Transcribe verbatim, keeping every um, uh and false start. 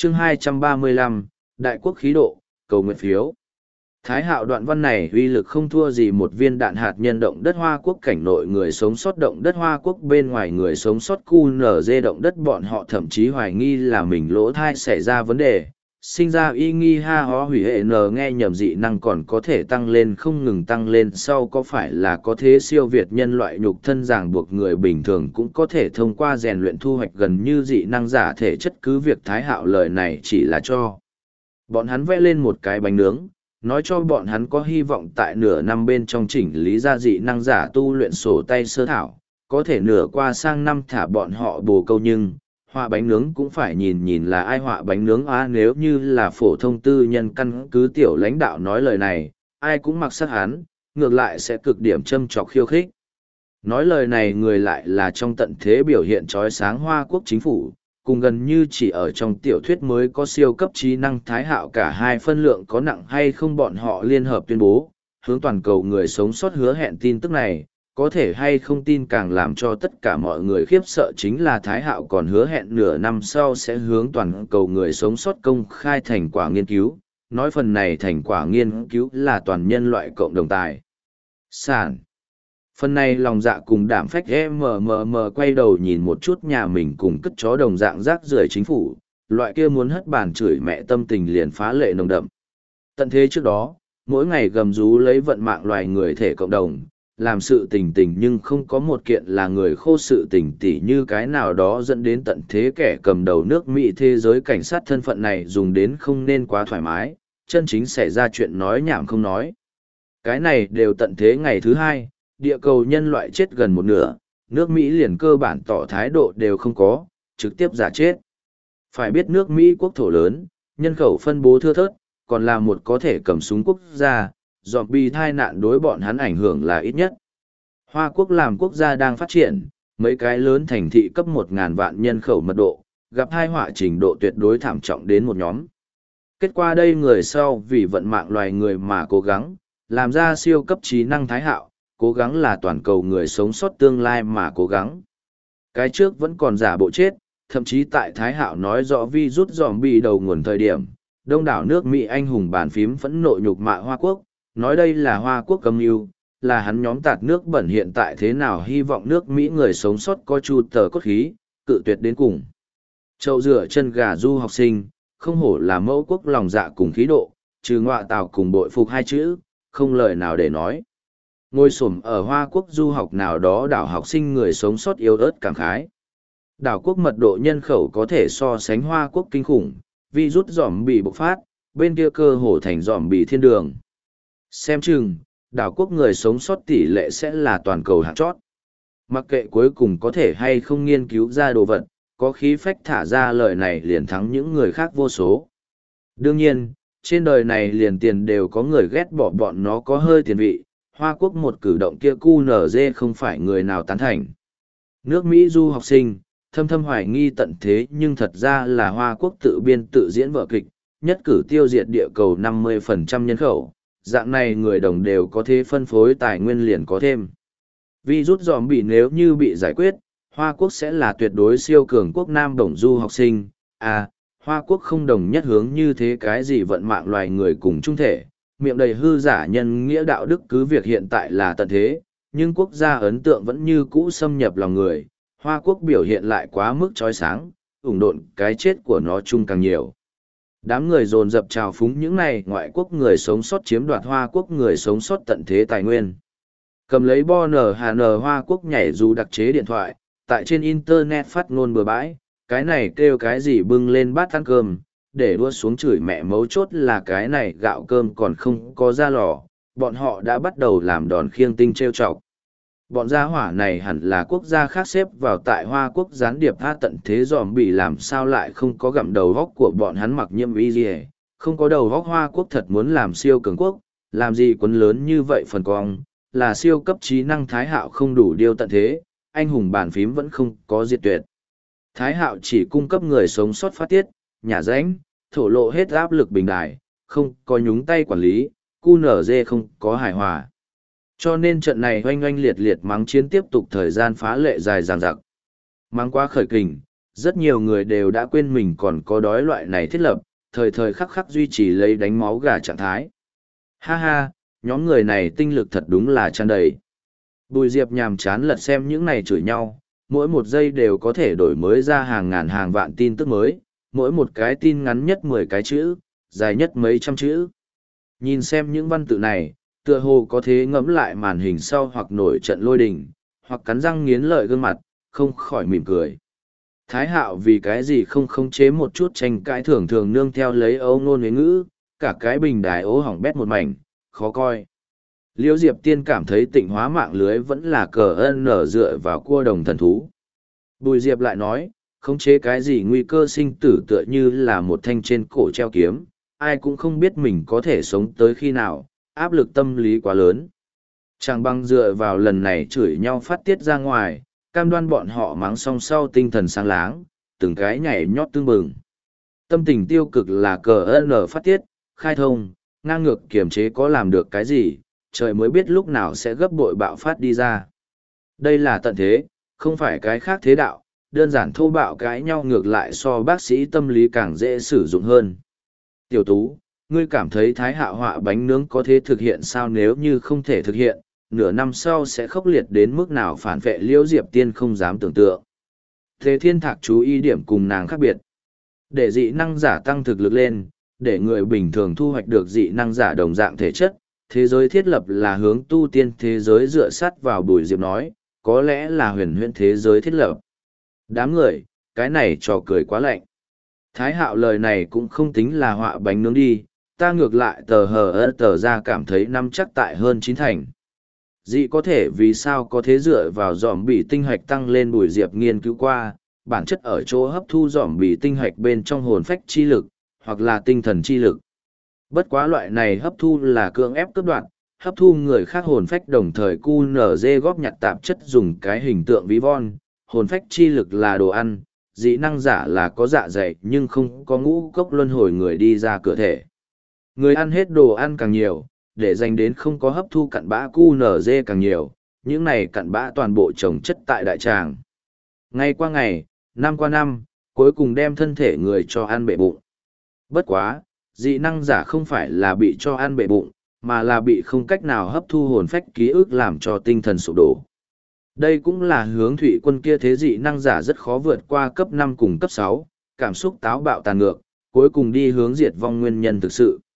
chương hai trăm ba mươi lăm, Đại quốc khí độ, cầu nguyện phiếu. Thái Hạo đoạn văn này uy lực không thua gì một viên đạn hạt nhân động đất Hoa Quốc cảnh nội người sống sót động đất Hoa Quốc bên ngoài người sống sót cu nở dê động đất bọn họ thậm chí hoài nghi là mình lỗ thai xảy ra vấn đề. Sinh ra y nghi ha ho hủy hệ n nghe nhầm dị năng còn có thể tăng lên không ngừng tăng lên sau có phải là có thế siêu việt nhân loại nhục thân ràng buộc người bình thường cũng có thể thông qua rèn luyện thu hoạch gần như dị năng giả thể chất cứ việc Thái Hạo lời này chỉ là cho bọn hắn vẽ lên một cái bánh nướng, nói cho bọn hắn có hy vọng tại nửa năm bên trong chỉnh lý ra dị năng giả tu luyện sổ tay sơ thảo, có thể nửa qua sang năm thả bọn họ bồ câu nhưng, họa bánh nướng cũng phải nhìn nhìn là ai họa bánh nướng á nếu như là phổ thông tư nhân căn cứ tiểu lãnh đạo nói lời này, ai cũng mặc sắc hắn, ngược lại sẽ cực điểm châm trọc khiêu khích. Nói lời này người lại là trong tận thế biểu hiện trói sáng Hoa Quốc chính phủ, cùng gần như chỉ ở trong tiểu thuyết mới có siêu cấp trí năng Thái Hạo cả hai phân lượng có nặng hay không bọn họ liên hợp tuyên bố, hướng toàn cầu người sống sót hứa hẹn tin tức này, có thể hay không tin càng làm cho tất cả mọi người khiếp sợ chính là Thái Hạo còn hứa hẹn nửa năm sau sẽ hướng toàn cầu người sống sót công khai thành quả nghiên cứu, nói phần này thành quả nghiên cứu là toàn nhân loại cộng đồng tài sản. Phần này lòng dạ cùng đảm phách mờ mờ mờ quay đầu nhìn một chút nhà mình cùng cất chó đồng dạng rác rưởi chính phủ, loại kia muốn hất bàn chửi mẹ tâm tình liền phá lệ nồng đậm. Tận thế trước đó, mỗi ngày gầm rú lấy vận mạng loài người thể cộng đồng, làm sự tình tình nhưng không có một kiện là người khô sự tình tỉ như cái nào đó dẫn đến tận thế kẻ cầm đầu nước Mỹ thế giới cảnh sát thân phận này dùng đến không nên quá thoải mái, chân chính xảy ra chuyện nói nhảm không nói. Cái này đều tận thế ngày thứ hai. Địa cầu nhân loại chết gần một nửa, nước Mỹ liền cơ bản tỏ thái độ đều không có, trực tiếp giả chết. Phải biết nước Mỹ quốc thổ lớn, nhân khẩu phân bố thưa thớt, còn là một có thể cầm súng quốc gia, zombie thai nạn đối bọn hắn ảnh hưởng là ít nhất. Hoa Quốc làm quốc gia đang phát triển, mấy cái lớn thành thị cấp một ngàn vạn nhân khẩu mật độ, gặp hai họa trình độ tuyệt đối thảm trọng đến một nhóm. Kết quả đây người sau vì vận mạng loài người mà cố gắng, làm ra siêu cấp trí năng Thái Hạo, cố gắng là toàn cầu người sống sót tương lai mà cố gắng. Cái trước vẫn còn giả bộ chết, thậm chí tại Thái Hạo nói rõ virus zombie đầu nguồn thời điểm, đông đảo nước Mỹ anh hùng bàn phím phẫn nộ nhục mạ Hoa Quốc, nói đây là Hoa Quốc âm mưu, là hắn nhóm tạt nước bẩn hiện tại thế nào hy vọng nước Mỹ người sống sót có chu tờ cốt khí, cự tuyệt đến cùng. Châu rửa chân gà du học sinh, không hổ là mẫu quốc lòng dạ cùng khí độ, trừ ngọa tào cùng bội phục hai chữ, không lời nào để nói. Ngồi xổm ở Hoa Quốc du học nào đó đảo học sinh người sống sót yếu ớt cảm khái. Đảo quốc mật độ nhân khẩu có thể so sánh Hoa Quốc kinh khủng, virus giòm bị bộc phát, bên kia cơ hồ thành giòm bị thiên đường. Xem chừng, đảo quốc người sống sót tỷ lệ sẽ là toàn cầu hạng chót. Mặc kệ cuối cùng có thể hay không nghiên cứu ra đồ vật, có khí phách thả ra lời này liền thắng những người khác vô số. Đương nhiên, trên đời này liền tiền đều có người ghét bỏ bọn nó có hơi tiền vị. Hoa Quốc một cử động kia cu nở dê không phải người nào tán thành. Nước Mỹ du học sinh, thâm thâm hoài nghi tận thế nhưng thật ra là Hoa Quốc tự biên tự diễn vở kịch, nhất cử tiêu diệt địa cầu năm mươi phần trăm nhân khẩu, dạng này người đồng đều có thế phân phối tài nguyên liền có thêm. Virus zombie nếu như bị giải quyết, Hoa Quốc sẽ là tuyệt đối siêu cường quốc nam đồng du học sinh, à, Hoa Quốc không đồng nhất hướng như thế cái gì vận mạng loài người cùng chung thể. Miệng đầy hư giả nhân nghĩa đạo đức cứ việc hiện tại là tận thế, nhưng quốc gia ấn tượng vẫn như cũ xâm nhập lòng người, Hoa Quốc biểu hiện lại quá mức chói sáng, ủng độn cái chết của nó chung càng nhiều. Đám người dồn dập trào phúng những này ngoại quốc người sống sót chiếm đoạt Hoa Quốc người sống sót tận thế tài nguyên. Cầm lấy bo nở hà nở Hoa Quốc nhảy dù đặc chế điện thoại, tại trên internet phát ngôn bừa bãi, cái này kêu cái gì bưng lên bát ăn cơm, để đua xuống chửi mẹ mấu chốt là cái này gạo cơm còn không có ra lò, bọn họ đã bắt đầu làm đòn khiêng tinh trêu chọc. Bọn gia hỏa này hẳn là quốc gia khác xếp vào tại Hoa Quốc gián điệp tha tận thế dòm bị làm sao lại không có gặm đầu góc của bọn hắn mặc nhiễm y gì, không có đầu góc Hoa Quốc thật muốn làm siêu cường quốc, làm gì quấn lớn như vậy phần cong, là siêu cấp trí năng Thái Hạo không đủ điều tận thế, anh hùng bàn phím vẫn không có diệt tuyệt. Thái Hạo chỉ cung cấp người sống sót phát tiết, nhà ránh, thổ lộ hết áp lực bình đài, không có nhúng tay quản lý, cu nở dê không có hài hòa. Cho nên trận này oanh oanh liệt liệt mắng chiến tiếp tục thời gian phá lệ dài dằng dặc. Mắng quá khởi kình, rất nhiều người đều đã quên mình còn có đói loại này thiết lập, thời thời khắc khắc duy trì lấy đánh máu gà trạng thái. Ha ha, nhóm người này tinh lực thật đúng là tràn đầy. Bùi Diệp nhàm chán lật xem những này chửi nhau, mỗi một giây đều có thể đổi mới ra hàng ngàn hàng vạn tin tức mới, mỗi một cái tin ngắn nhất mười cái chữ, dài nhất mấy trăm chữ. Nhìn xem những văn tự này, tựa hồ có thế ngẫm lại màn hình sau hoặc nổi trận lôi đình, hoặc cắn răng nghiến lợi gương mặt, không khỏi mỉm cười. Thái Hạo vì cái gì không khống chế một chút tranh cãi thường thường nương theo lấy âu ngôn huế ngữ, cả cái bình đài ố hỏng bét một mảnh, khó coi. Liễu Diệp Tiên cảm thấy tịnh hóa mạng lưới vẫn là cờ ân nở dựa vào cua đồng thần thú. Bùi Diệp lại nói, khống chế cái gì nguy cơ sinh tử tựa như là một thanh trên cổ treo kiếm, ai cũng không biết mình có thể sống tới khi nào, áp lực tâm lý quá lớn. Chẳng bằng dựa vào lần này chửi nhau phát tiết ra ngoài, cam đoan bọn họ mắng song sau tinh thần sáng láng, từng cái nhảy nhót tương bừng. Tâm tình tiêu cực là cờ ân phát tiết, khai thông, ngang ngược kiềm chế có làm được cái gì, trời mới biết lúc nào sẽ gấp bội bạo phát đi ra. Đây là tận thế, không phải cái khác thế đạo, đơn giản thô bạo cãi nhau ngược lại so bác sĩ tâm lý càng dễ sử dụng hơn. Tiểu Tú, ngươi cảm thấy Thái Hạo họa bánh nướng có thể thực hiện sao? Nếu như không thể thực hiện, nửa năm sau sẽ khốc liệt đến mức nào phản vệ Liễu Diệp Tiên không dám tưởng tượng. Thế Thiên Thạc chú ý điểm cùng nàng khác biệt. Để dị năng giả tăng thực lực lên, để người bình thường thu hoạch được dị năng giả đồng dạng thể chất, thế giới thiết lập là hướng tu tiên thế giới dựa sát vào. Bùi Diệp nói, có lẽ là huyền huyễn thế giới thiết lập. Đám người, cái này trò cười quá lạnh. Thái Hạo lời này cũng không tính là họa bánh nướng đi, ta ngược lại tờ hờ ơ tờ ra cảm thấy năm chắc tại hơn chín thành. Dị có thể vì sao có thế dựa vào dòm bị tinh hạch tăng lên. Bùi Diệp nghiên cứu qua, bản chất ở chỗ hấp thu dòm bị tinh hạch bên trong hồn phách chi lực, hoặc là tinh thần chi lực. Bất quá loại này hấp thu là cưỡng ép cướp đoạt, hấp thu người khác hồn phách đồng thời cu nở dê góp nhặt tạp chất dùng cái hình tượng ví von, hồn phách chi lực là đồ ăn, dị năng giả là có dạ dày nhưng không có ngũ cốc luân hồi người đi ra cửa thể. Người ăn hết đồ ăn càng nhiều, để dành đến không có hấp thu cặn bã cu nở dê càng nhiều, những này cặn bã toàn bộ trồng chất tại đại tràng. Ngày qua ngày, năm qua năm, cuối cùng đem thân thể người cho ăn bệ bụng. Bất quá, dị năng giả không phải là bị cho ăn bệ bụng, mà là bị không cách nào hấp thu hồn phách ký ức làm cho tinh thần sụp đổ. Đây cũng là hướng thủy quân kia thế dị năng giả rất khó vượt qua cấp năm cùng cấp sáu, cảm xúc táo bạo tàn ngược, cuối cùng đi hướng diệt vong nguyên nhân thực sự.